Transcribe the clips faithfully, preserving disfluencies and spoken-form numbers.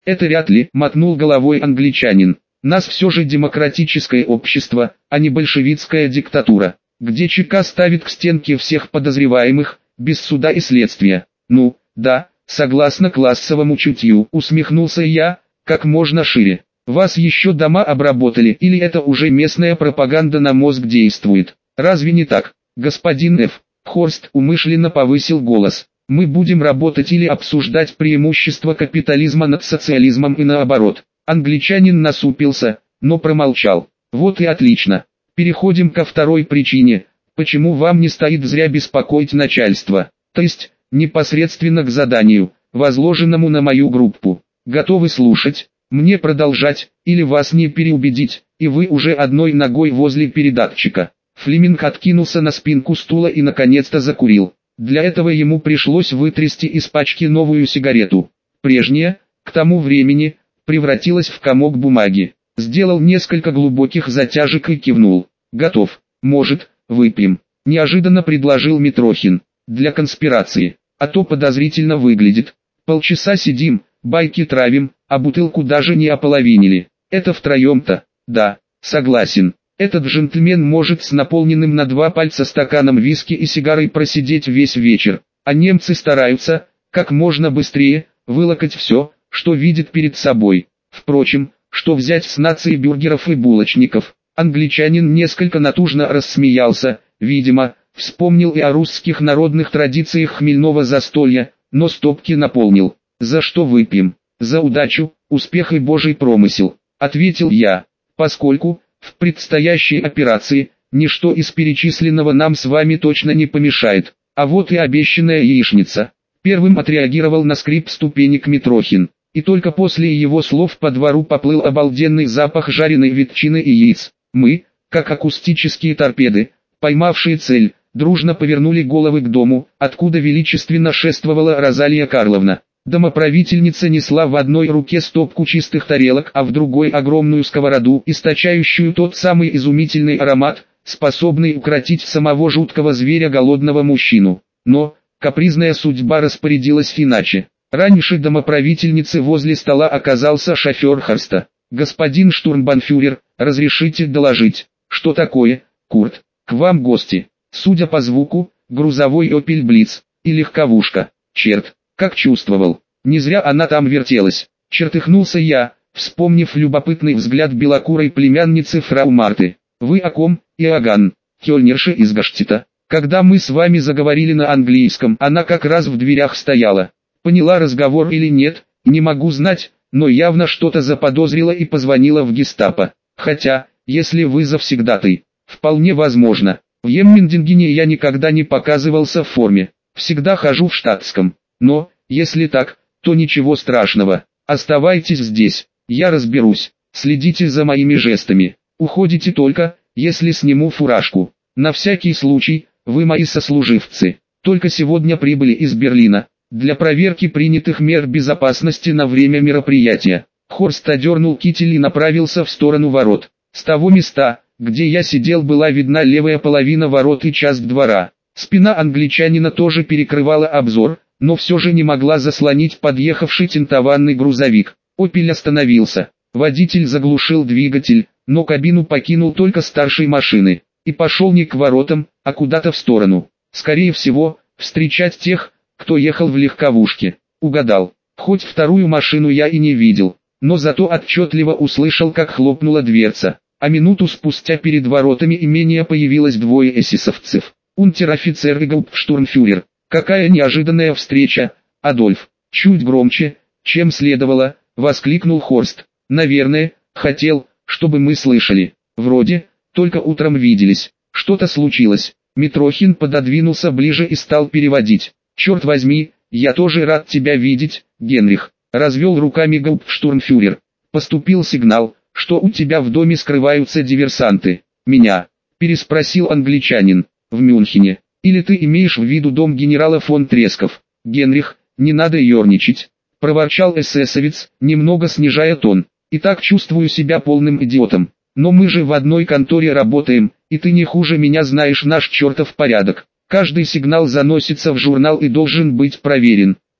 Это вряд ли, мотнул головой англичанин. Нас все же демократическое общество, а не большевистская диктатура, где ЧК ставит к стенке всех подозреваемых, без суда и следствия. Ну, да, согласно классовому чутью, усмехнулся я, как можно шире. Вас еще дома обработали или это уже местная пропаганда на мозг действует? Разве не так, господин Ф. Хорст умышленно повысил голос. Мы будем работать или обсуждать преимущества капитализма над социализмом и наоборот. Англичанин насупился, но промолчал. Вот и отлично. Переходим ко второй причине, почему вам не стоит зря беспокоить начальство. То есть, непосредственно к заданию, возложенному на мою группу. Готовы слушать? Мне продолжать, или вас не переубедить, и вы уже одной ногой возле передатчика. Флеминг откинулся на спинку стула и наконец-то закурил. Для этого ему пришлось вытрясти из пачки новую сигарету. Прежняя, к тому времени, превратилась в комок бумаги. Сделал несколько глубоких затяжек и кивнул. Готов. Может, выпьем. Неожиданно предложил Митрохин. Для конспирации. А то подозрительно выглядит. Полчаса сидим, байки травим, а бутылку даже не ополовинили. Это втроем-то. Да, согласен. Этот джентльмен может с наполненным на два пальца стаканом виски и сигарой просидеть весь вечер. А немцы стараются, как можно быстрее, вылокать все, что видит перед собой. Впрочем, что взять с нации бюргеров и булочников? Англичанин несколько натужно рассмеялся, видимо, вспомнил и о русских народных традициях хмельного застолья, но стопки наполнил. «За что выпьем?» «За удачу, успех и божий промысел», — ответил я, поскольку, в предстоящей операции, ничто из перечисленного нам с вами точно не помешает. А вот и обещанная яичница. Первым отреагировал на скрип ступенек Митрохин. И только после его слов по двору поплыл обалденный запах жареной ветчины и яиц. Мы, как акустические торпеды, поймавшие цель, дружно повернули головы к дому, откуда величественно шествовала Розалия Карловна. Домоправительница несла в одной руке стопку чистых тарелок, а в другой огромную сковороду, источающую тот самый изумительный аромат, способный укротить самого жуткого зверя голодного мужчину. Но, капризная судьба распорядилась иначе. Раньше домоправительницы возле стола оказался шофер Хорста. «Господин штурмбанфюрер, разрешите доложить?» «Что такое, Курт? К вам гости». Судя по звуку, грузовой Opel Blitz и легковушка. Черт, как чувствовал. Не зря она там вертелась. Чертыхнулся я, вспомнив любопытный взгляд белокурой племянницы фрау Марты. «Вы о ком, Иоганн?» «Кёльнерша из Гаштита. Когда мы с вами заговорили на английском, она как раз в дверях стояла. Поняла разговор или нет, не могу знать, но явно что-то заподозрила и позвонила в гестапо. Хотя, если вы завсегдатай, вполне возможно. В Еммендингене я никогда не показывался в форме, всегда хожу в штатском. Но, если так, то ничего страшного. Оставайтесь здесь, я разберусь. Следите за моими жестами. Уходите только, если сниму фуражку. На всякий случай, вы мои сослуживцы. Только сегодня прибыли из Берлина, для проверки принятых мер безопасности на время мероприятия». Хорст одернул китель и направился в сторону ворот. С того места, где я сидел, была видна левая половина ворот и часть двора. Спина англичанина тоже перекрывала обзор, но все же не могла заслонить подъехавший тентованный грузовик. «Опель» остановился. Водитель заглушил двигатель, но кабину покинул только старшей машины. И пошел не к воротам, а куда-то в сторону. Скорее всего, встречать тех, кто ехал в легковушке. Угадал. Хоть вторую машину я и не видел, но зато отчетливо услышал, как хлопнула дверца. А минуту спустя перед воротами имения появилось двое эсэсовцев. Унтер-офицер и гауптштурмфюрер. «Какая неожиданная встреча, Адольф!» Чуть громче, чем следовало, воскликнул Хорст. «Наверное, хотел, чтобы мы слышали. Вроде, только утром виделись. Что-то случилось». Митрохин пододвинулся ближе и стал переводить. «Черт возьми, я тоже рад тебя видеть, Генрих», — развел руками гауптштурмфюрер. «Поступил сигнал, что у тебя в доме скрываются диверсанты». «Меня?» — переспросил англичанин. «В Мюнхене. Или ты имеешь в виду дом генерала фон Тресков?» «Генрих, не надо ерничать», — проворчал эсэсовец, немного снижая тон. «И так чувствую себя полным идиотом. Но мы же в одной конторе работаем, и ты не хуже меня знаешь наш чертов порядок. Каждый сигнал заносится в журнал и должен быть проверен.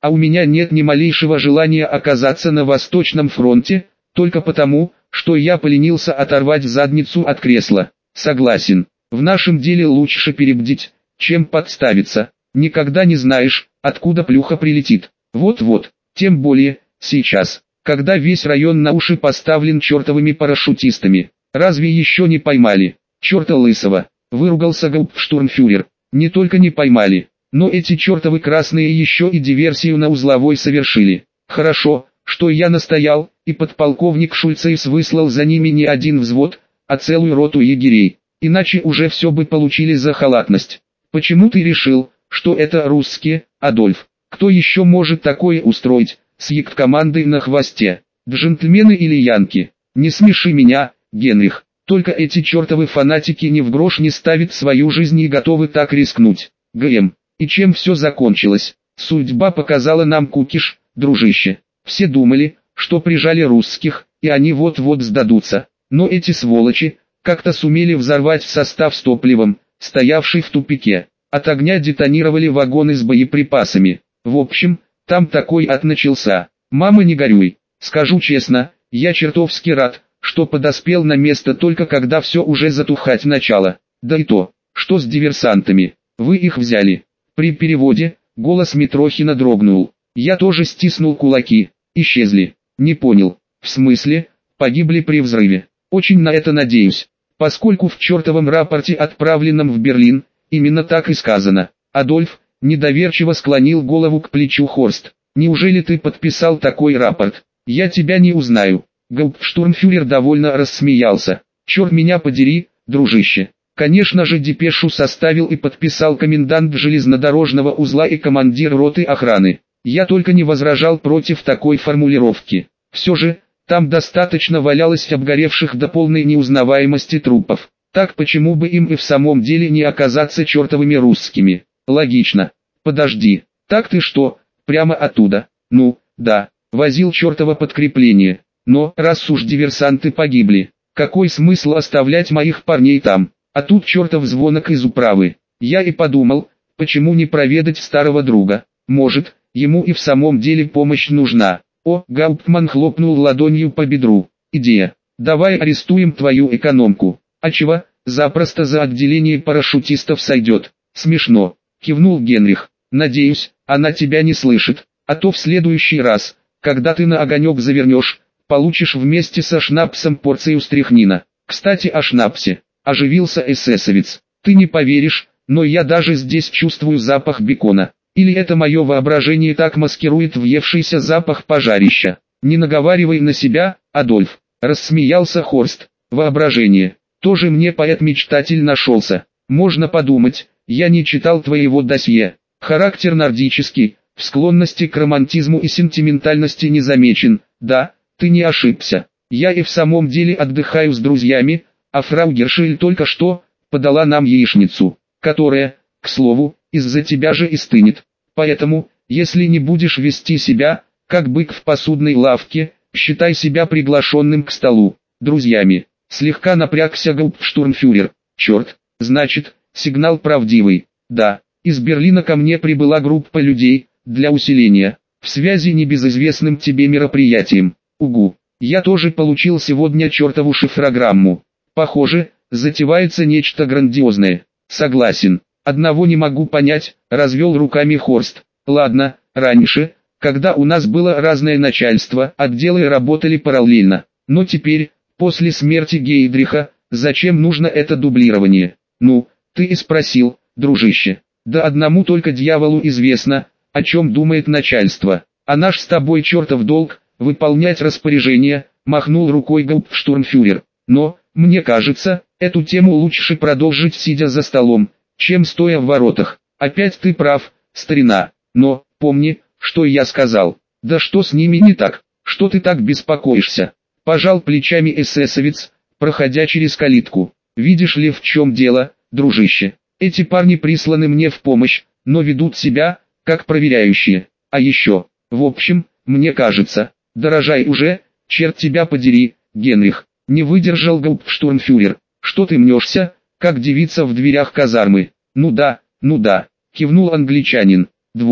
а у меня нет ни малейшего желания оказаться на Восточном фронте, только потому, что я поленился оторвать задницу от кресла. Согласен, в нашем деле лучше перебдеть, чем подставиться. Никогда не знаешь, откуда плюха прилетит. Вот-вот, тем более, сейчас, когда весь район на уши поставлен чертовыми парашютистами. Разве еще не поймали? Черта лысого, выругался гауптштурмфюрер. Не только не поймали, но эти чертовы красные еще и диверсию на узловой совершили. Хорошо, что я настоял, и подполковник Шульцейс выслал за ними не один взвод, а целую роту егерей. Иначе уже все бы получили за халатность. Почему ты решил, что это русские, Адольф? Кто еще может такое устроить, с ек-командой на хвосте? Джентльмены или янки? Не смеши меня, Генрих. Только эти чертовы фанатики ни в грош не ставят свою жизнь и готовы так рискнуть. ГМ. И чем все закончилось? Судьба показала нам кукиш, дружище. Все думали, что прижали русских, и они вот-вот сдадутся. Но эти сволочи как-то сумели взорвать состав с топливом, стоявший в тупике. От огня детонировали вагоны с боеприпасами. В общем, там такой ад начался. Мама, не горюй. Скажу честно, я чертовски рад, что подоспел на место только когда все уже затухать начало. Да и то, что с диверсантами. Вы их взяли. При переводе, голос Митрохина дрогнул. Я тоже стиснул кулаки. Исчезли. Не понял. В смысле, погибли при взрыве. Очень на это надеюсь. Поскольку в чертовом рапорте, отправленном в Берлин, именно так и сказано. Адольф недоверчиво склонил голову к плечу Хорст. Неужели ты подписал такой рапорт? Я тебя не узнаю. Гауптштурмфюрер довольно рассмеялся. Черт меня подери, дружище. Конечно же, депешу составил и подписал комендант железнодорожного узла и командир роты охраны. Я только не возражал против такой формулировки. Все же, там достаточно валялось обгоревших до полной неузнаваемости трупов. Так почему бы им и в самом деле не оказаться чертовыми русскими? Логично. Подожди, так ты что, прямо оттуда? Ну, да, возил чертово подкрепление. Но, раз уж диверсанты погибли, какой смысл оставлять моих парней там? А тут чертов звонок из управы. Я и подумал, почему не проведать старого друга? Может, ему и в самом деле помощь нужна. О, Гауптман хлопнул ладонью по бедру. Идея. Давай арестуем твою экономку. А чего? Запросто за отделение парашютистов сойдет. Смешно. Кивнул Генрих. Надеюсь, она тебя не слышит. А то в следующий раз, когда ты на огонек завернешь, получишь вместе со шнапсом порцию стряхнина. Кстати, о шнапсе. Оживился эсэсовец. Ты не поверишь, но я даже здесь чувствую запах бекона. Или это мое воображение так маскирует въевшийся запах пожарища? Не наговаривай на себя, Адольф. Рассмеялся Хорст. Воображение. Тоже мне поэт-мечтатель нашелся. Можно подумать, я не читал твоего досье. Характер нордический, в склонности к романтизму и сентиментальности не замечен. Да, ты не ошибся. Я и в самом деле отдыхаю с друзьями, а фрау Гершель только что подала нам яичницу, которая, к слову, из-за тебя же и стынет. Поэтому, если не будешь вести себя, как бык в посудной лавке, считай себя приглашенным к столу. Друзьями. Слегка напрягся гауптштурмфюрер. Черт, значит, сигнал правдивый. Да, из Берлина ко мне прибыла группа людей, для усиления, в связи небезызвестным тебе мероприятием. Угу, я тоже получил сегодня чертову шифрограмму. Похоже, затевается нечто грандиозное. Согласен. Одного не могу понять, развел руками Хорст. Ладно, раньше, когда у нас было разное начальство, отделы работали параллельно. Но теперь, после смерти Гейдриха, зачем нужно это дублирование? Ну, ты и спросил, дружище. Да одному только дьяволу известно, о чем думает начальство. А наш с тобой чертов долг, выполнять распоряжения, махнул рукой гауптштурмфюрер. Но, мне кажется, эту тему лучше продолжить сидя за столом, чем стоя в воротах. Опять ты прав, старина, но, помни, что я сказал. Да что с ними не так, что ты так беспокоишься? Пожал плечами эсэсовец, проходя через калитку. Видишь ли, в чем дело, дружище? Эти парни присланы мне в помощь, но ведут себя, как проверяющие. А еще, в общем, мне кажется, дорожай уже, черт тебя подери, Генрих. Не выдержал гауптштурмфюрер. Что ты мнешься, как девица в дверях казармы? Ну да, ну да, кивнул англичанин. Двое.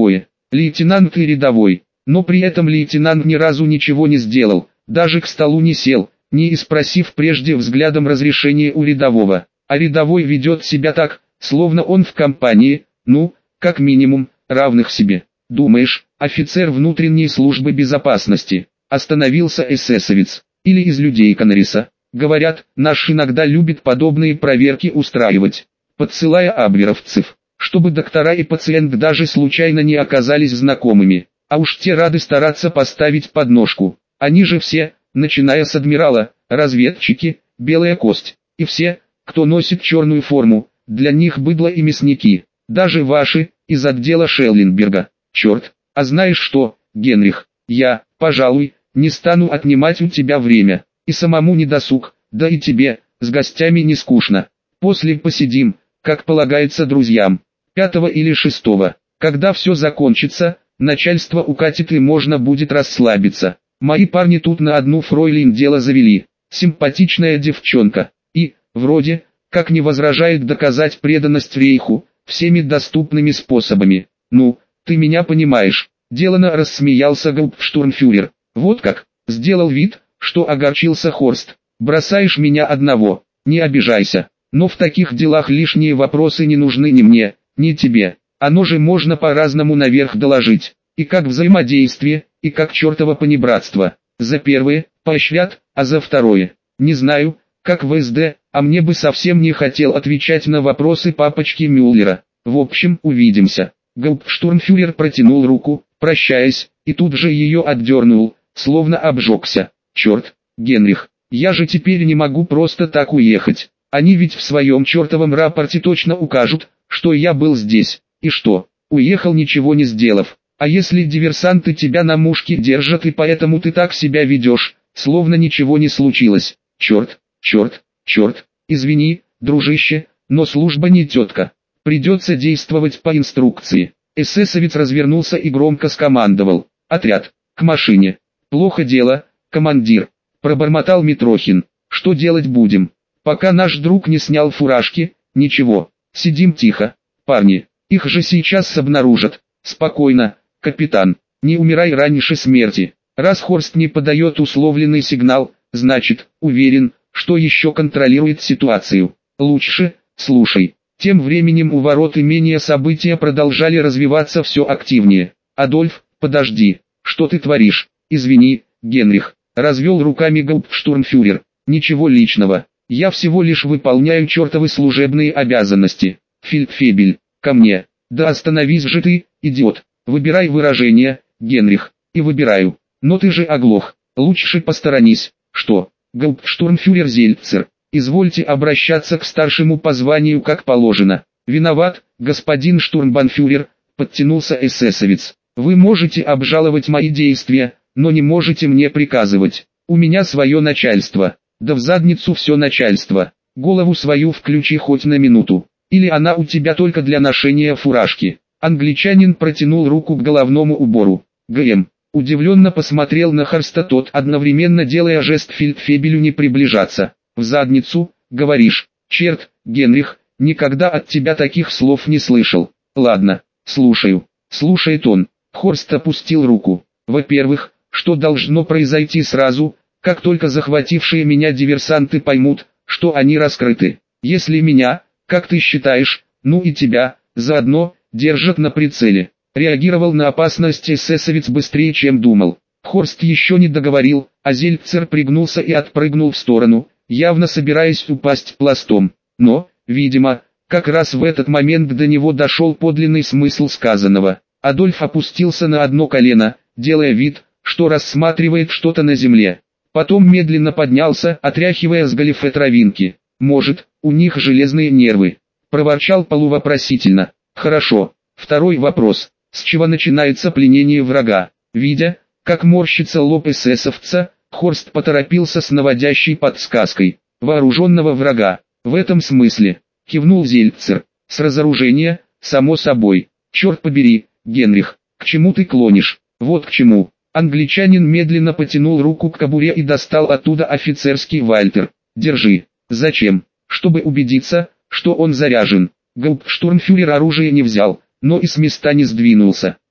лейтенант и рядовой. Но при этом лейтенант ни разу ничего не сделал, даже к столу не сел, не испросив прежде взглядом разрешения у рядового. А рядовой ведет себя так, словно он в компании, ну, как минимум, равных себе. Думаешь, офицер внутренней службы безопасности, остановился эсэсовец, или из людей Канариса. Говорят, наш иногда любит подобные проверки устраивать, подсылая абверовцев, чтобы доктора и пациент даже случайно не оказались знакомыми. А уж те рады стараться поставить подножку. Они же все, начиная с адмирала, разведчики, белая кость, и все, кто носит черную форму, для них быдло и мясники. Даже ваши, из отдела Шелленберга. Черт, а знаешь что, Генрих, я, пожалуй, не стану отнимать у тебя время. И самому не досуг, да и тебе, с гостями не скучно. После посидим, как полагается друзьям. Пятого или шестого, когда все закончится, начальство укатит и можно будет расслабиться. Мои парни тут на одну фройлин дело завели. Симпатичная девчонка. И, вроде, как не возражает доказать преданность рейху, всеми доступными способами. Ну, ты меня понимаешь. Делано рассмеялся гауптштурмфюрер. Вот как, сделал вид, что огорчился Хорст. Бросаешь меня одного, не обижайся. Но в таких делах лишние вопросы не нужны ни мне, ни тебе. Оно же можно по-разному наверх доложить. И как взаимодействие, и как чертово понебратство. За первое поощрят, а за второе не знаю, как в СД, а мне бы совсем не хотел отвечать на вопросы папочки Мюллера. В общем, увидимся. Гауптштурмфюрер протянул руку, прощаясь, и тут же ее отдернул, словно обжегся. Черт, Генрих, я же теперь не могу просто так уехать. Они ведь в своем чертовом рапорте точно укажут, что я был здесь. И что, уехал ничего не сделав? А если диверсанты тебя на мушке держат и поэтому ты так себя ведешь, словно ничего не случилось? Черт, черт, черт, извини, дружище, но служба не тетка. Придется действовать по инструкции. Эсэсовец развернулся и громко скомандовал. Отряд, к машине. Плохо дело, командир, пробормотал Митрохин. Что делать будем? Пока наш друг не снял фуражки, ничего, сидим тихо. Парни, их же сейчас обнаружат. Спокойно, капитан, не умирай раньше смерти. Раз Хорст не подает условленный сигнал, значит, уверен, что еще контролирует ситуацию. Лучше, слушай. Тем временем у ворот имения события продолжали развиваться все активнее. Адольф, подожди, что ты творишь? Извини, Генрих, развел руками гауптштурмфюрер. Ничего личного, я всего лишь выполняю чертовы служебные обязанности. Фельдфебель, ко мне. Да остановись же ты, идиот. Выбирай выражение, Генрих, и выбираю. Но ты же оглох, лучше посторонись. Что, гауптштурмфюрер Зельцер, извольте обращаться к старшему по званию как положено. Виноват, господин штурмбанфюрер, подтянулся эсэсовец. Вы можете обжаловать мои действия, но не можете мне приказывать. У меня свое начальство. Да в задницу все начальство. Голову свою включи хоть на минуту. Или она у тебя только для ношения фуражки. Англичанин протянул руку к головному убору. ГМ удивленно посмотрел на Хорста, тот одновременно делая жест фельдфебелю не приближаться. В задницу, говоришь? Черт, Генрих, никогда от тебя таких слов не слышал. Ладно, слушаю. Слушает он. Хорст опустил руку. Во-первых, что должно произойти сразу, как только захватившие меня диверсанты поймут, что они раскрыты. Если меня, как ты считаешь, ну и тебя, заодно, держат на прицеле. Реагировал на опасность эсэсовец быстрее, чем думал. Хорст еще не договорил, а Зельцер пригнулся и отпрыгнул в сторону, явно собираясь упасть пластом. Но, видимо, как раз в этот момент до него дошел подлинный смысл сказанного. Адольф опустился на одно колено, делая вид, что рассматривает что-то на земле. Потом медленно поднялся, отряхивая с галифе травинки. «Может, у них железные нервы?» – проворчал полувопросительно. «Хорошо. Второй вопрос. С чего начинается пленение врага?» Видя, как морщится лоб эсэсовца, Хорст поторопился с наводящей подсказкой. «Вооруженного врага. В этом смысле», – кивнул Зельцер. «С разоружения, само собой. Черт побери, Генрих, к чему ты клонишь?» «Вот к чему». Англичанин медленно потянул руку к кобуре и достал оттуда офицерский вальтер. «Держи». «Зачем?» «Чтобы убедиться, что он заряжен». Гауптштурмфюрер оружие не взял, но и с места не сдвинулся.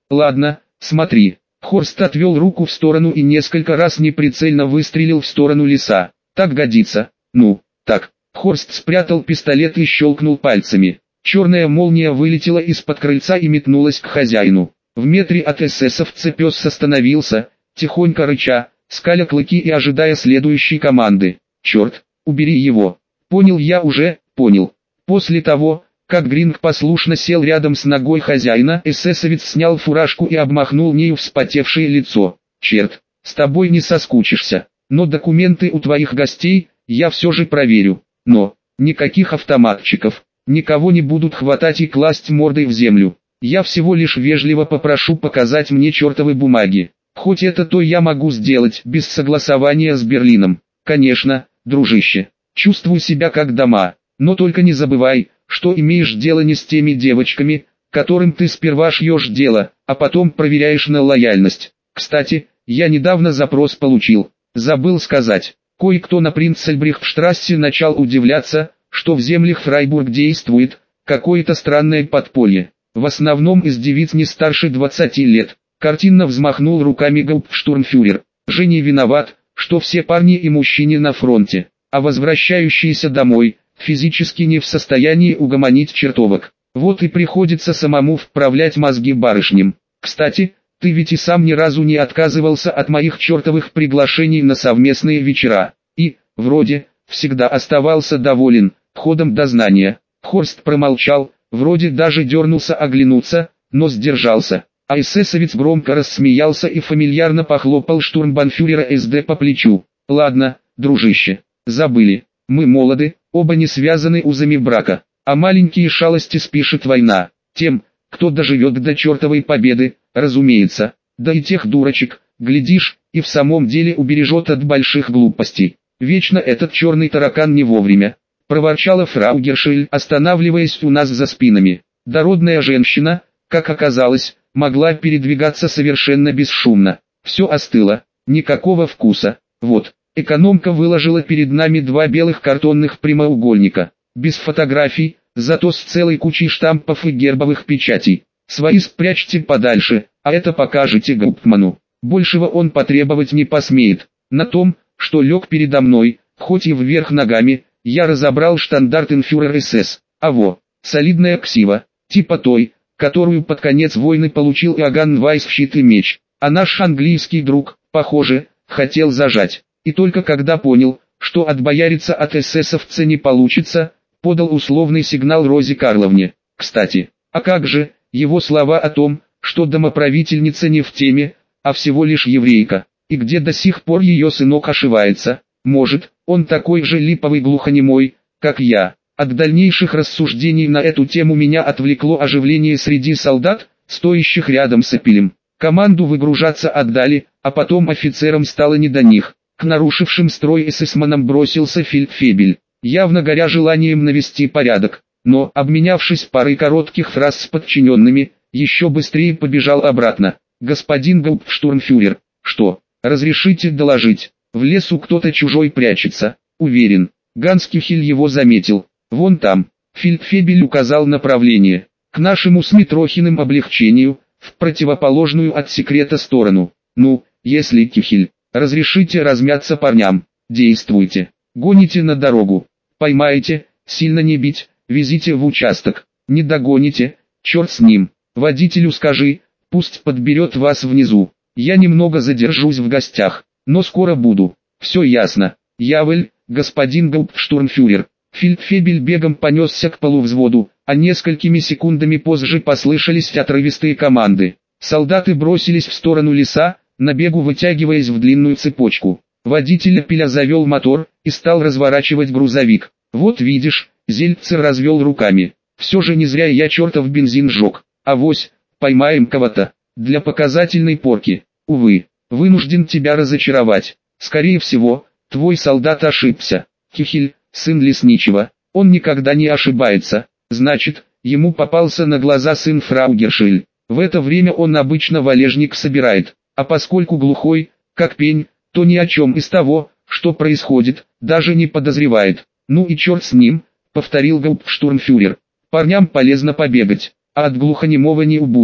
Ладно, смотри. Хорст отвел руку в сторону и несколько раз неприцельно выстрелил в сторону леса. Так годится. Ну, так. Хорст спрятал пистолет и щелкнул пальцами. Черная молния вылетела из-под крыльца и метнулась к хозяину. В метре от эсэсовца пес остановился, тихонько рыча, скаля клыки и ожидая следующей команды. «Черт, убери его!» «Понял я уже, понял». После того, как Гринг послушно сел рядом с ногой хозяина, эсэсовец снял фуражку и обмахнул нею вспотевшее лицо. «Черт, с тобой не соскучишься, но документы у твоих гостей я все же проверю. Но, никаких автоматчиков, никого не будут хватать и класть мордой в землю. Я всего лишь вежливо попрошу показать мне чертовы бумаги. Хоть это то я могу сделать без согласования с Берлином. Конечно, дружище, чувствуй себя как дома, но только не забывай, что имеешь дело не с теми девочками, которым ты сперва шьешь дело, а потом проверяешь на лояльность. Кстати, я недавно запрос получил, забыл сказать. Кое-кто на Принцельбрихтштрассе начал удивляться, что в землях Фрайбург действует какое-то странное подполье. В основном из девиц не старше двадцати лет. Картинно взмахнул руками гауптштурмфюрер. Женя виноват, что все парни и мужчины на фронте, а возвращающиеся домой, физически не в состоянии угомонить чертовок. Вот и приходится самому вправлять мозги барышням. Кстати, ты ведь и сам ни разу не отказывался от моих чертовых приглашений на совместные вечера. И, вроде, всегда оставался доволен ходом дознания. Хорст промолчал, вроде даже дернулся оглянуться, но сдержался. А эсэсовец громко рассмеялся и фамильярно похлопал штурмбанфюрера СД по плечу. «Ладно, дружище, забыли, мы молоды, оба не связаны узами брака, а маленькие шалости спишет война. Тем, кто доживет до чертовой победы, разумеется, да и тех дурочек, глядишь, и в самом деле убережет от больших глупостей. Вечно этот черный таракан не вовремя», — проворчала фрау Гершель, останавливаясь у нас за спинами. Дородная женщина, как оказалось, могла передвигаться совершенно бесшумно. Все остыло, никакого вкуса. Вот, экономка выложила перед нами два белых картонных прямоугольника, без фотографий, зато с целой кучей штампов и гербовых печатей. Свои спрячьте подальше, а это покажете Гауптману. Большего он потребовать не посмеет. На том, что лег передо мной, хоть и вверх ногами, я разобрал штандартенфюрер СС. А во, солидная ксива, типа той, которую под конец войны получил Иоганн Вайс в щит и меч. А наш английский друг, похоже, хотел зажать. И только когда понял, что отбояриться от эсэсовца не получится, подал условный сигнал Розе Карловне. Кстати, а как же, его слова о том, что домоправительница не в теме, а всего лишь еврейка, и где до сих пор ее сынок ошивается. Может, он такой же липовый глухонемой, как я. От дальнейших рассуждений на эту тему меня отвлекло оживление среди солдат, стоящих рядом с Эпилем. Команду выгружаться отдали, а потом офицерам стало не до них. К нарушившим строй эсэсманам бросился фельдфебель, явно горя желанием навести порядок, но, обменявшись парой коротких фраз с подчиненными, еще быстрее побежал обратно. «Господин гауптштурмфюрер, что, разрешите доложить? В лесу кто-то чужой прячется, уверен». Ганс Кюхель его заметил. «Вон там». Фельдфебель указал направление. К нашему с Митрохиным облегчению, в противоположную от секрета сторону. «Ну, если Кюхель, разрешите размяться парням, действуйте. Гоните на дорогу. Поймаете, сильно не бить, везите в участок. Не догоните, черт с ним. Водителю скажи, пусть подберет вас внизу. Я немного задержусь в гостях, но скоро буду. Все ясно. Явель, господин гауптштурмфюрер». Фельдфебель бегом понесся к полувзводу, а несколькими секундами позже послышались отрывистые команды. Солдаты бросились в сторону леса, на бегу вытягиваясь в длинную цепочку. Водитель Эпеля завел мотор и стал разворачивать грузовик. «Вот видишь», Зельцер развел руками, «все же не зря я чертов бензин сжег. Авось, поймаем кого-то, для показательной порки. Увы, вынужден тебя разочаровать. Скорее всего, твой солдат ошибся. Кюхель, сын лесничего, он никогда не ошибается, значит, ему попался на глаза сын фрау Гершель. В это время он обычно валежник собирает, а поскольку глухой, как пень, то ни о чем из того, что происходит, даже не подозревает. Ну и черт с ним», — повторил гауптштурмфюрер. «Парням полезно побегать, а от глухонемого не убудет.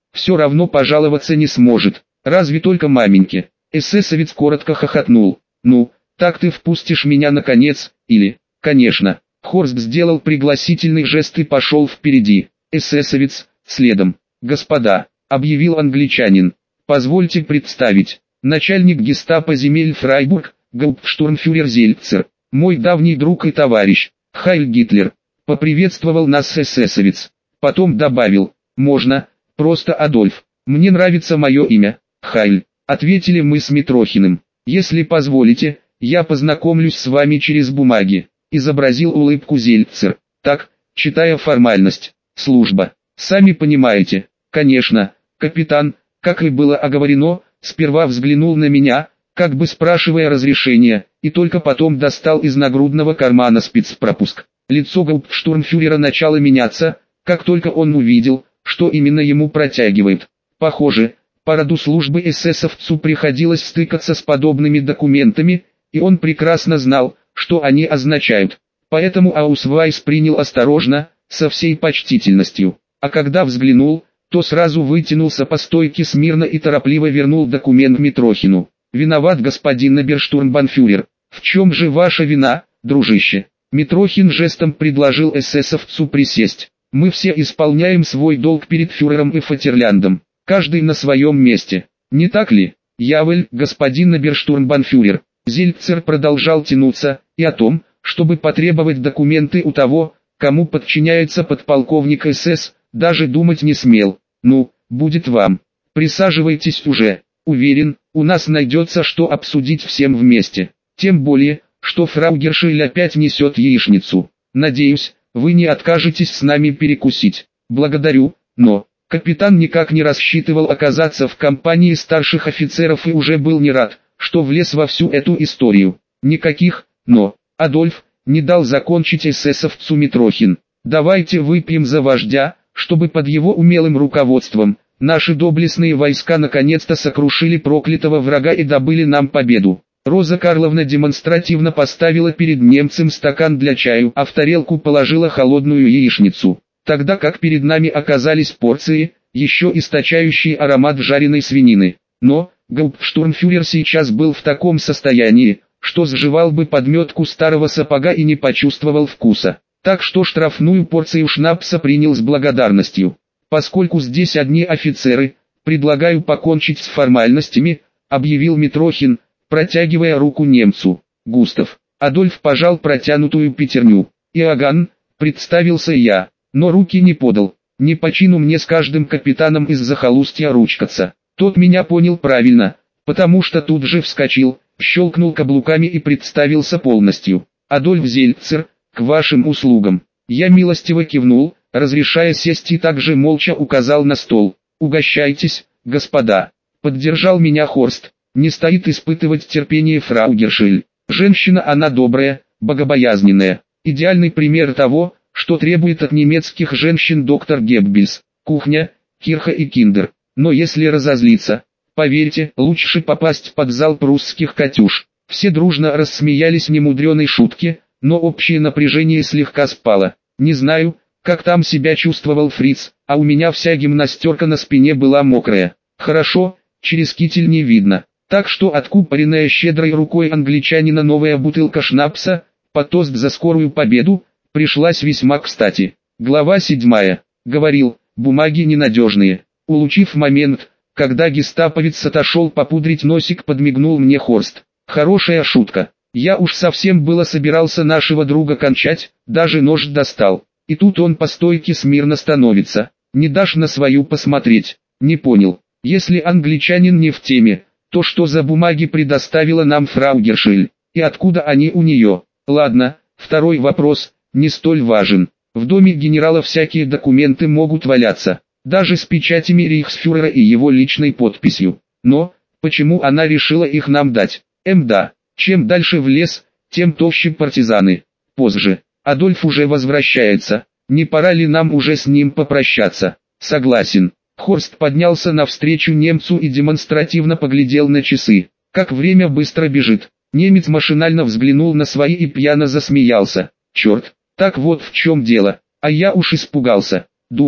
все равно пожаловаться не сможет, разве только маменьке. Эсэсовец коротко хохотнул. Ну, так ты впустишь меня наконец, или... Конечно. Хорст сделал пригласительный жест и пошел впереди. Эсэсовец, следом. Господа, объявил англичанин. Позвольте представить. Начальник гестапо земель Фрайбург, гауптштурмфюрер Зельцер. Мой давний друг и товарищ. Хайль Гитлер. Поприветствовал нас эсэсовец. Потом добавил. Можно, просто Адольф. Мне нравится мое имя. Хайль. Ответили мы с Митрохиным. Если позволите, я познакомлюсь с вами через бумаги. Изобразил улыбку Зельцер. Так, читая формальность. Служба. Сами понимаете. Конечно, капитан, как и было оговорено, сперва взглянул на меня, как бы спрашивая разрешения, и только потом достал из нагрудного кармана спецпропуск. Лицо гауптштурмфюрера начало меняться, как только он увидел, что именно ему протягивают. Похоже, по роду службы эсэсовцу приходилось стыкаться с подобными документами, и он прекрасно знал, что они означают. Поэтому Аусвайс принял осторожно, со всей почтительностью. А когда взглянул, то сразу вытянулся по стойке смирно и торопливо вернул документ Митрохину. «Виноват господин оберштурмбанфюрер. В чем же ваша вина, дружище?» Митрохин жестом предложил эсэсовцу присесть. «Мы все исполняем свой долг перед фюрером и Фатерляндом, каждый на своем месте. Не так ли, Явель, господин оберштурмбанфюрер?» Зельцер продолжал тянуться, и о том, чтобы потребовать документы у того, кому подчиняется подполковник СС, даже думать не смел. «Ну, будет вам. Присаживайтесь уже. Уверен, у нас найдется что обсудить всем вместе. Тем более, что фрау Гершель опять несет яичницу. Надеюсь, вы не откажетесь с нами перекусить. Благодарю, но...» Капитан никак не рассчитывал оказаться в компании старших офицеров и уже был не рад, что влез во всю эту историю. Никаких «но». Адольф не дал закончить эсэсовцу Митрохин. «Давайте выпьем за вождя, чтобы под его умелым руководством наши доблестные войска наконец-то сокрушили проклятого врага и добыли нам победу». Роза Карловна демонстративно поставила перед немцем стакан для чаю, а в тарелку положила холодную яичницу. Тогда как перед нами оказались порции, еще источающие аромат жареной свинины. Но гауптштурмфюрер сейчас был в таком состоянии, что сживал бы подметку старого сапога и не почувствовал вкуса. Так что штрафную порцию шнапса принял с благодарностью. «Поскольку здесь одни офицеры, предлагаю покончить с формальностями», объявил Митрохин, протягивая руку немцу. «Густав». Адольф пожал протянутую пятерню. «Иоганн», представился я, но руки не подал. Не по чину мне с каждым капитаном из захолустья ручкаться. Тот меня понял правильно, потому что тут же вскочил, щелкнул каблуками и представился полностью. «Адольф Зельцер, к вашим услугам». Я милостиво кивнул, разрешая сесть, и также молча указал на стол. «Угощайтесь, господа». Поддержал меня Хорст. Не стоит испытывать терпение фрау Гершель. Женщина она добрая, богобоязненная. Идеальный пример того, что требует от немецких женщин доктор Геббельс. Кухня, кирха и киндер. Но если разозлиться, поверьте, лучше попасть под залп русских «Катюш». Все дружно рассмеялись немудреной шутке, но общее напряжение слегка спало. Не знаю, как там себя чувствовал фриц, а у меня вся гимнастерка на спине была мокрая. Хорошо, через китель не видно. Так что откупоренная щедрой рукой англичанина новая бутылка шнапса, под тост за скорую победу, пришлась весьма кстати. Глава седьмая. Говорил, бумаги ненадежные. Улучив момент, когда гестаповец отошел попудрить носик, подмигнул мне Хорст. Хорошая шутка. Я уж совсем было собирался нашего друга кончать, даже нож достал. И тут он по стойке смирно становится. Не дашь на свою посмотреть? Не понял. Если англичанин не в теме, то что за бумаги предоставила нам фрау Гершель? И откуда они у нее? Ладно, второй вопрос, не столь важен. В доме генерала всякие документы могут валяться, даже с печатями рейхсфюрера и его личной подписью. Но, почему она решила их нам дать? Мда, чем дальше в лес, тем толще партизаны. Позже, Адольф уже возвращается, не пора ли нам уже с ним попрощаться? Согласен. Хорст поднялся навстречу немцу и демонстративно поглядел на часы. Как время быстро бежит. Немец машинально взглянул на свои и пьяно засмеялся. Черт, так вот в чем дело. А я уж испугался. Думаю,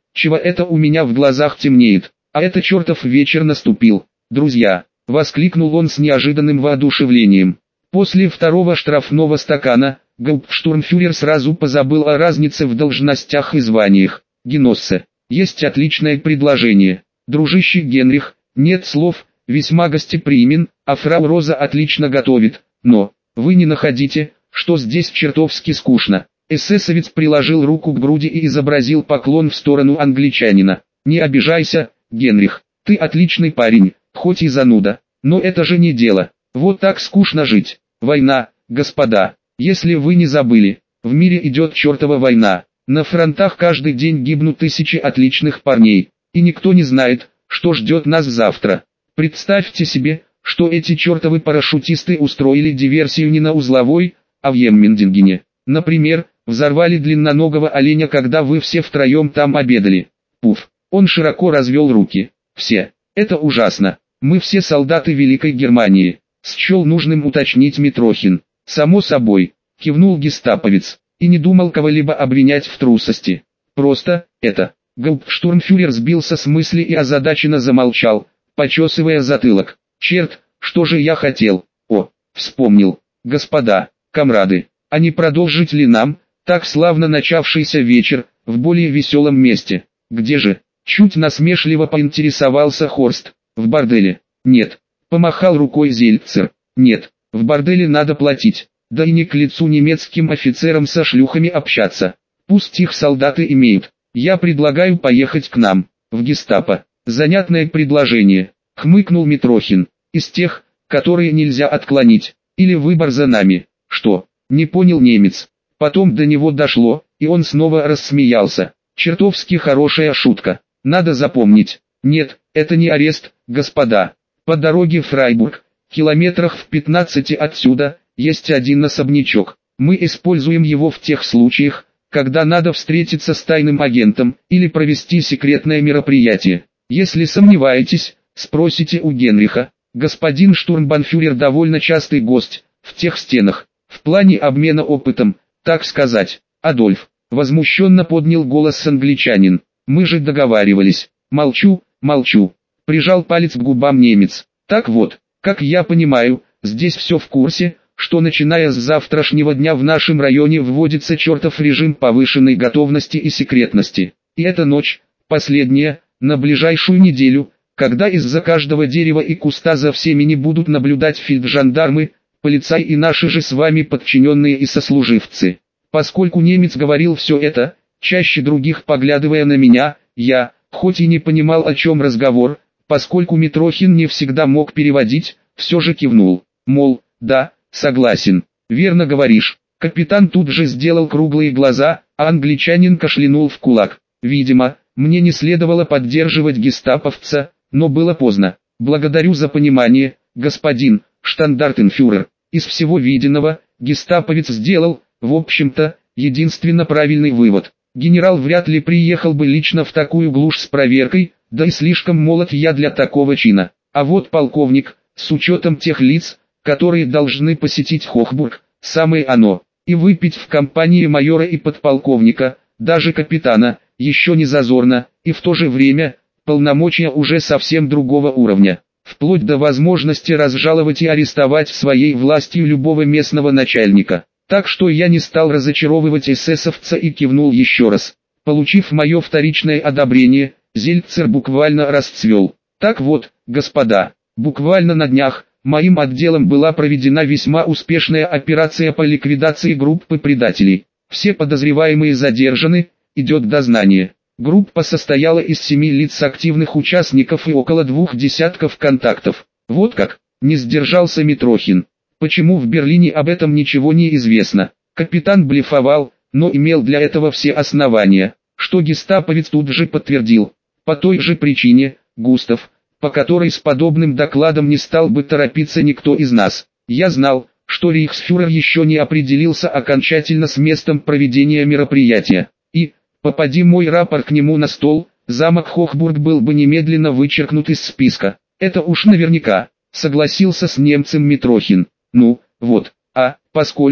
Чего это у меня в глазах темнеет? А это чертов вечер наступил. Друзья, воскликнул он с неожиданным воодушевлением. После второго штрафного стакана, гауптштурмфюрер сразу позабыл о разнице в должностях и званиях. Геноссе, есть отличное предложение. Дружище Генрих, нет слов, весьма гостеприимен, а фрау Роза отлично готовит, но, вы не находите, что здесь чертовски скучно. Эсэсовец приложил руку к груди и изобразил поклон в сторону англичанина. Не обижайся, Генрих, ты отличный парень, хоть и зануда, но это же не дело. Вот так скучно жить. Война, господа, если вы не забыли, в мире идет чертова война. На фронтах каждый день гибнут тысячи отличных парней, и никто не знает, что ждет нас завтра. Представьте себе, что эти чертовы парашютисты устроили диверсию не на Узловой, а в Еммендингене. Например, взорвали длинноногого оленя, когда вы все втроем там обедали. Пуф, он широко развел руки. Все, это ужасно. Мы все солдаты Великой Германии. Счел нужным уточнить Митрохин. Само собой, кивнул гестаповец, и не думал кого-либо обвинять в трусости. Просто, это, гауптштурмфюрер сбился с мысли и озадаченно замолчал, почесывая затылок. Черт, что же я хотел? О, вспомнил. Господа, комрады, а не продолжить ли нам, так славно начавшийся вечер, в более веселом месте? Где же? Чуть насмешливо поинтересовался Хорст. В борделе. Нет. Помахал рукой Зельцер. Нет, в борделе надо платить. Да и не к лицу немецким офицерам со шлюхами общаться. Пусть их солдаты имеют. Я предлагаю поехать к нам, в гестапо. Занятное предложение. Хмыкнул Митрохин. Из тех, которые нельзя отклонить. Или выбор за нами. Что? Не понял немец. Потом до него дошло, и он снова рассмеялся. Чертовски хорошая шутка. Надо запомнить. Нет, это не арест, господа. По дороге в Фрайбург, километрах в пятнадцати отсюда, есть один особнячок. Мы используем его в тех случаях, когда надо встретиться с тайным агентом или провести секретное мероприятие. Если сомневаетесь, спросите у Генриха. Господин штурмбанфюрер довольно частый гость в тех стенах, в плане обмена опытом, так сказать. Адольф, возмущенно поднял голос англичанин. Мы же договаривались. Молчу, молчу. Прижал палец к губам немец. Так вот, как я понимаю, здесь все в курсе, что начиная с завтрашнего дня в нашем районе вводится чертов режим повышенной готовности и секретности. И эта ночь, последняя, на ближайшую неделю, когда из-за каждого дерева и куста за всеми не будут наблюдать фельджандармы, полицай и наши же с вами подчиненные и сослуживцы. Поскольку немец говорил все это, чаще других поглядывая на меня, я, хоть и не понимал, о чем разговор, поскольку Митрохин не всегда мог переводить, все же кивнул, мол, да, согласен, верно говоришь. Капитан тут же сделал круглые глаза, а англичанин кашлянул в кулак. Видимо, мне не следовало поддерживать гестаповца, но было поздно. Благодарю за понимание, господин штандартенфюрер. Из всего виденного, гестаповец сделал, в общем-то, единственно правильный вывод. Генерал вряд ли приехал бы лично в такую глушь с проверкой, да и слишком молод я для такого чина. А вот полковник, с учетом тех лиц, которые должны посетить Хохбург, самое оно. И выпить в компании майора и подполковника, даже капитана, еще не зазорно, и в то же время, полномочия уже совсем другого уровня. Вплоть до возможности разжаловать и арестовать своей властью любого местного начальника. Так что я не стал разочаровывать эсэсовца и кивнул еще раз. Получив мое вторичное одобрение, Зельцер буквально расцвел. Так вот, господа, буквально на днях, моим отделом была проведена весьма успешная операция по ликвидации группы предателей. Все подозреваемые задержаны, идет дознание. Группа состояла из семи лиц активных участников и около двух десятков контактов. Вот как, не сдержался Митрохин. Почему в Берлине об этом ничего не известно? Капитан блефовал, но имел для этого все основания, что гестаповец тут же подтвердил. По той же причине, Густав, по которой с подобным докладом не стал бы торопиться никто из нас. Я знал, что рейхсфюрер еще не определился окончательно с местом проведения мероприятия. И, попади мой рапорт к нему на стол, замок Хохбург был бы немедленно вычеркнут из списка. Это уж наверняка, согласился с немцем Митрохин. Ну, вот, а, поскольку,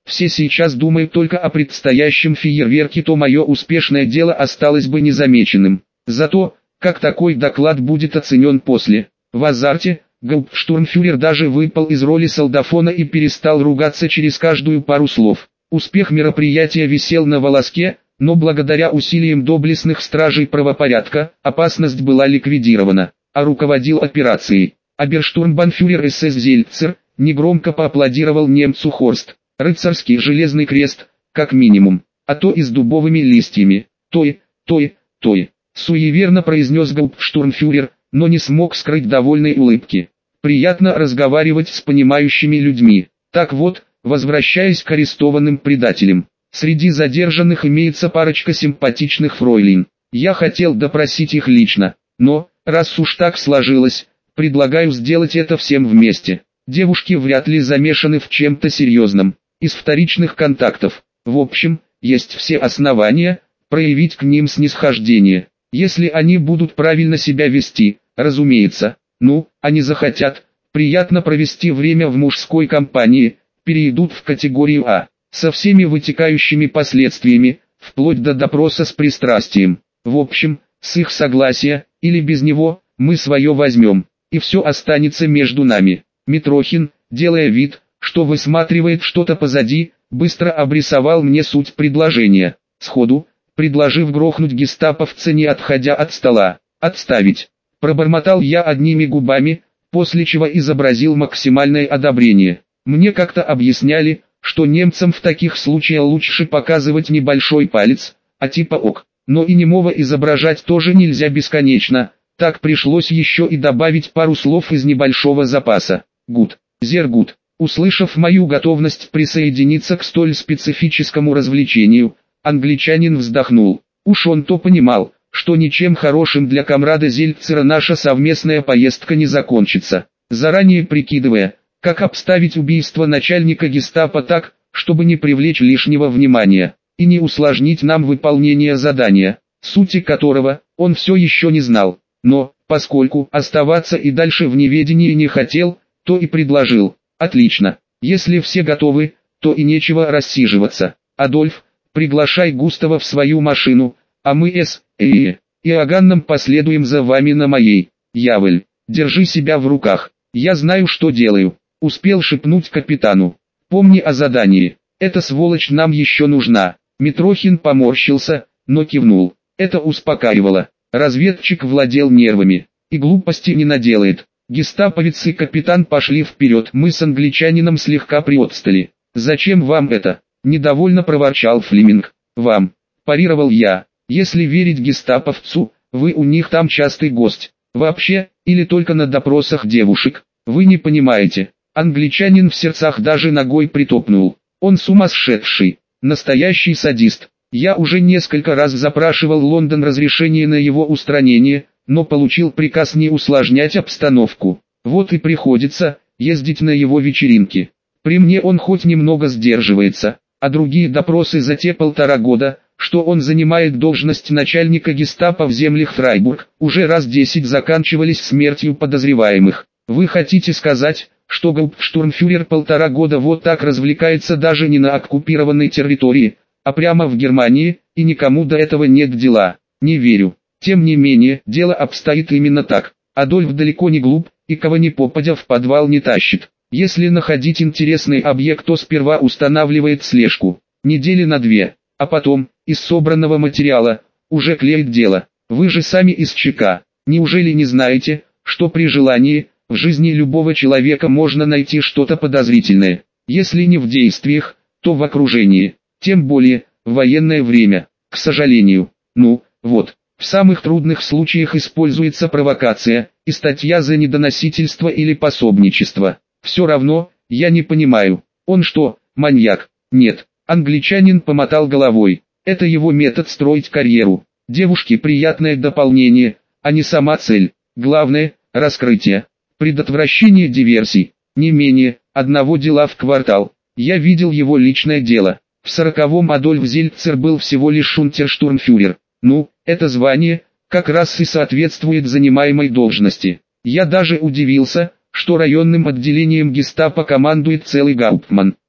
все сейчас думают только о предстоящем фейерверке, то мое успешное дело осталось бы незамеченным. Зато, как такой доклад будет оценен после. В азарте, гауптштурмфюрер даже выпал из роли солдафона и перестал ругаться через каждую пару слов. Успех мероприятия висел на волоске, но благодаря усилиям доблестных стражей правопорядка, опасность была ликвидирована, а руководил операцией оберштурмбанфюрер СС Зельцер, негромко поаплодировал немцу Хорст. Рыцарский железный крест, как минимум, а то и с дубовыми листьями. Той, той, той, суеверно произнес гауптштурмфюрер, но не смог скрыть довольной улыбки. Приятно разговаривать с понимающими людьми. Так вот, возвращаясь к арестованным предателям, среди задержанных имеется парочка симпатичных фройлин. Я хотел допросить их лично, но, раз уж так сложилось, предлагаю сделать это всем вместе. Девушки вряд ли замешаны в чем-то серьезном. Из вторичных контактов, в общем, есть все основания проявить к ним снисхождение, если они будут правильно себя вести, разумеется. Ну, они захотят приятно провести время в мужской компании, перейдут в категорию А, со всеми вытекающими последствиями, вплоть до допроса с пристрастием. В общем, с их согласия, или без него, мы свое возьмем, и все останется между нами. Митрохин, делая вид, что высматривает что-то позади, быстро обрисовал мне суть предложения, сходу, предложив грохнуть гестаповца, не отходя от стола. «Отставить!» – пробормотал я одними губами, после чего изобразил максимальное одобрение. Мне как-то объясняли, что немцам в таких случаях лучше показывать небольшой палец, а типа ок, но и немого изображать тоже нельзя бесконечно, так пришлось еще и добавить пару слов из небольшого запаса. «Гуд, зер гуд». Услышав мою готовность присоединиться к столь специфическому развлечению, англичанин вздохнул. Уж он-то понимал, что ничем хорошим для комрада Зельцера наша совместная поездка не закончится. Заранее прикидывая, как обставить убийство начальника гестапо так, чтобы не привлечь лишнего внимания, и не усложнить нам выполнение задания, сути которого он все еще не знал. Но, поскольку оставаться и дальше в неведении не хотел, то и предложил. Отлично, если все готовы, то и нечего рассиживаться. Адольф, приглашай Густава в свою машину, а мы с э, Иоганном последуем за вами на моей. Яволь, держи себя в руках, я знаю, что делаю. Успел шепнуть капитану. Помни о задании, эта сволочь нам еще нужна. Митрохин поморщился, но кивнул. Это успокаивало. Разведчик владел нервами, и глупости не наделает. Гестаповец и капитан пошли вперед, мы с англичанином слегка приотстали. «Зачем вам это?» – недовольно проворчал Флеминг. «Вам», – парировал я, – «если верить гестаповцу, вы у них там частый гость. Вообще, или только на допросах девушек, вы не понимаете». Англичанин в сердцах даже ногой притопнул. Он сумасшедший, настоящий садист. Я уже несколько раз запрашивал Лондон разрешение на его устранение, но получил приказ не усложнять обстановку. Вот и приходится ездить на его вечеринки. При мне он хоть немного сдерживается, а другие допросы за те полтора года, что он занимает должность начальника гестапо в землях Фрайбург, уже раз десять заканчивались смертью подозреваемых. Вы хотите сказать, что гауптштурмфюрер полтора года вот так развлекается даже не на оккупированной территории, а прямо в Германии, и никому до этого нет дела? Не верю. Тем не менее, дело обстоит именно так. Адольф далеко не глуп, и кого ни попадя в подвал не тащит. Если находить интересный объект, то сперва устанавливает слежку, недели на две, а потом, из собранного материала, уже клеит дело. Вы же сами из ЧК, неужели не знаете, что при желании, в жизни любого человека можно найти что-то подозрительное, если не в действиях, то в окружении, тем более, в военное время, к сожалению. Ну, вот. В самых трудных случаях используется провокация и статья за недоносительство или пособничество. Все равно, я не понимаю, он что, маньяк? Нет, англичанин помотал головой. Это его метод строить карьеру. Девушки приятное дополнение, а не сама цель. Главное, раскрытие, предотвращение диверсий. Не менее, одного дела в квартал. Я видел его личное дело. В сороковом Адольф Зельцер был всего лишь шунтерштурмфюрер. Ну, это звание, как раз и соответствует занимаемой должности. Я даже удивился, что районным отделением гестапо командует целый гауптман.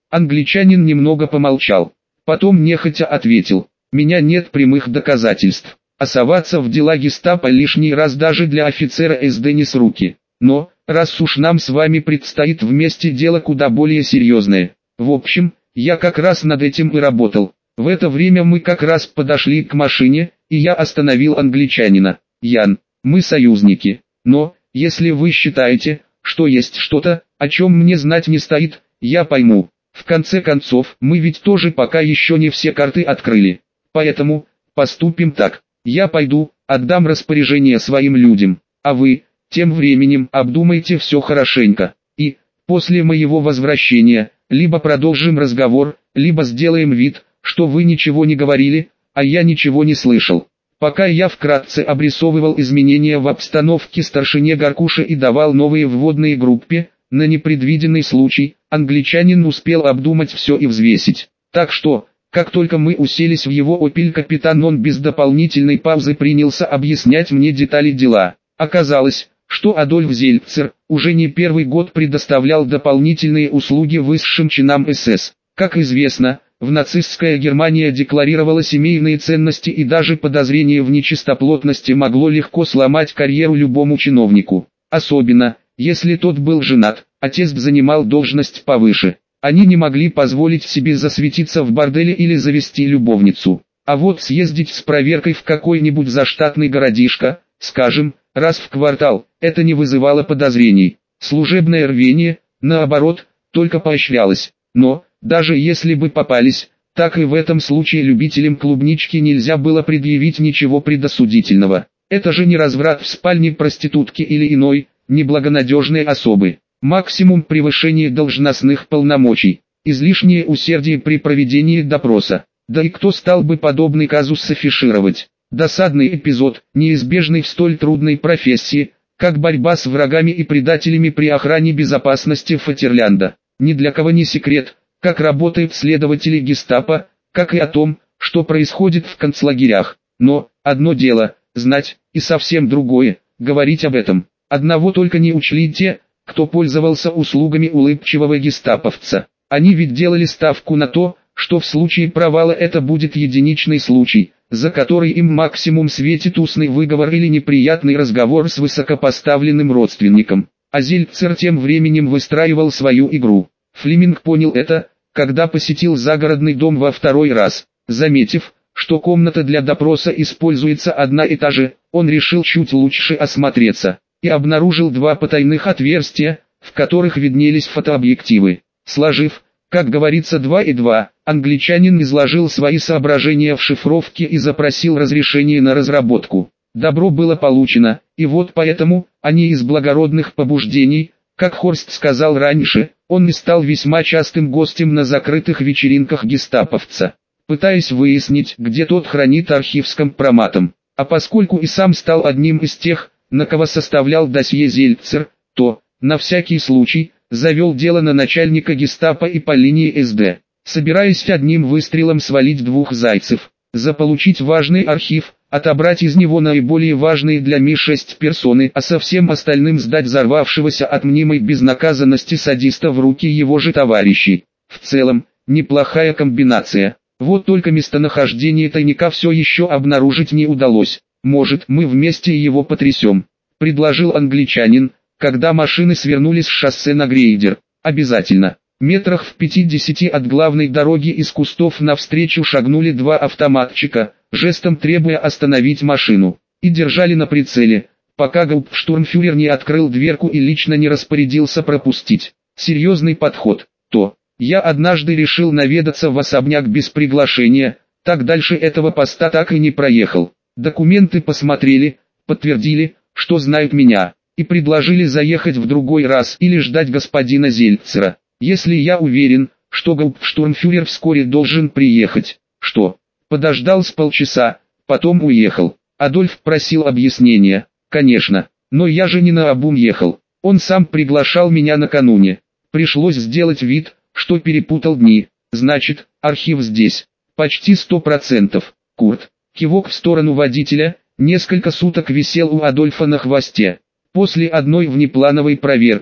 Англичанин немного помолчал. Потом нехотя ответил: «Меня нет прямых доказательств, а соваться в дела гестапо лишний раз даже для офицера эс дэ не с руки. Но, раз уж нам с вами предстоит вместе дело куда более серьезное. В общем, я как раз над этим и работал. В это время мы как раз подошли к машине, и я остановил англичанина. Ян, мы союзники. Но, если вы считаете, что есть что-то, о чем мне знать не стоит, я пойму. В конце концов, мы ведь тоже пока еще не все карты открыли. Поэтому, поступим так. Я пойду, отдам распоряжение своим людям, а вы, тем временем, обдумайте все хорошенько. И, после моего возвращения, либо продолжим разговор, либо сделаем вид, что вы ничего не говорили, а я ничего не слышал». Пока я вкратце обрисовывал изменения в обстановке старшине Гаркуше и давал новые вводные группе, на непредвиденный случай, англичанин успел обдумать все и взвесить. Так что, как только мы уселись в его «Опель», капитан он без дополнительной паузы принялся объяснять мне детали дела. Оказалось, что Адольф Зельцер уже не первый год предоставлял дополнительные услуги высшим чинам эс эс. Как известно, в нацистская Германия декларировала семейные ценности, и даже подозрение в нечистоплотности могло легко сломать карьеру любому чиновнику. Особенно, если тот был женат, а тесть занимал должность повыше. Они не могли позволить себе засветиться в борделе или завести любовницу. А вот съездить с проверкой в какой-нибудь заштатный городишко, скажем, раз в квартал, это не вызывало подозрений. Служебное рвение, наоборот, только поощрялось. Но, даже если бы попались, так и в этом случае любителям клубнички нельзя было предъявить ничего предосудительного. Это же не разврат в спальне проститутки или иной, неблагонадежной особы. Максимум превышение должностных полномочий, излишнее усердие при проведении допроса. Да и кто стал бы подобный казус афишировать? Досадный эпизод, неизбежный в столь трудной профессии, как борьба с врагами и предателями при охране безопасности Фатерлянда. Ни для кого не секрет, как работают следователи гестапо, как и о том, что происходит в концлагерях. Но, одно дело, знать, и совсем другое, говорить об этом. Одного только не учли те, кто пользовался услугами улыбчивого гестаповца. Они ведь делали ставку на то, что в случае провала это будет единичный случай, за который им максимум светит устный выговор или неприятный разговор с высокопоставленным родственником. А Зельцер тем временем выстраивал свою игру. Флеминг понял это, когда посетил загородный дом во второй раз. Заметив, что комната для допроса используется одна и та же, он решил чуть лучше осмотреться, и обнаружил два потайных отверстия, в которых виднелись фотообъективы. Сложив, как говорится, два и два, англичанин изложил свои соображения в шифровке и запросил разрешение на разработку. Добро было получено, и вот поэтому, а не из благородных побуждений, как Хорст сказал раньше, он и стал весьма частым гостем на закрытых вечеринках гестаповца, пытаясь выяснить, где тот хранит архив с компроматом. А поскольку и сам стал одним из тех, на кого составлял досье Зельцер, то, на всякий случай, завел дело на начальника гестапо и по линии эс дэ, собираясь одним выстрелом свалить двух зайцев, заполучить важный архив, отобрать из него наиболее важные для Ми шесть персоны, а со всем остальным сдать взорвавшегося от мнимой безнаказанности садиста в руки его же товарищей. В целом, неплохая комбинация. Вот только местонахождение тайника все еще обнаружить не удалось. «Может, мы вместе его потрясем», — предложил англичанин, когда машины свернули с шоссе на грейдер. «Обязательно». Метрах в пятидесяти от главной дороги из кустов навстречу шагнули два автоматчика, жестом требуя остановить машину, и держали на прицеле, пока гауптштурмфюрер не открыл дверку и лично не распорядился пропустить. Серьезный подход. То, я однажды решил наведаться в особняк без приглашения, так дальше этого поста так и не проехал. Документы посмотрели, подтвердили, что знают меня, и предложили заехать в другой раз или ждать господина Зельцера. Если я уверен, что гауптштурмфюрер вскоре должен приехать. Что? Подождал с полчаса, потом уехал. Адольф просил объяснения. Конечно, но я же не наобум ехал. Он сам приглашал меня накануне. Пришлось сделать вид, что перепутал дни. Значит, архив здесь. Почти сто процентов. Курт. Кивок в сторону водителя, несколько суток висел у Адольфа на хвосте. После одной внеплановой проверки.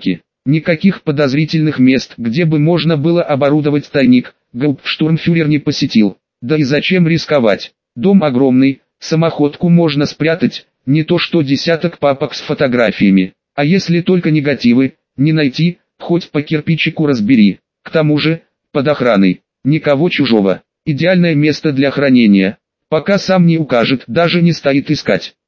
Никаких подозрительных мест, где бы можно было оборудовать тайник, гауптштурмфюрер не посетил. Да и зачем рисковать? Дом огромный, самоходку можно спрятать, не то что десяток папок с фотографиями. А если только негативы, не найти, хоть по кирпичику разбери. К тому же, под охраной, никого чужого. Идеальное место для хранения. Пока сам не укажет, даже не стоит искать.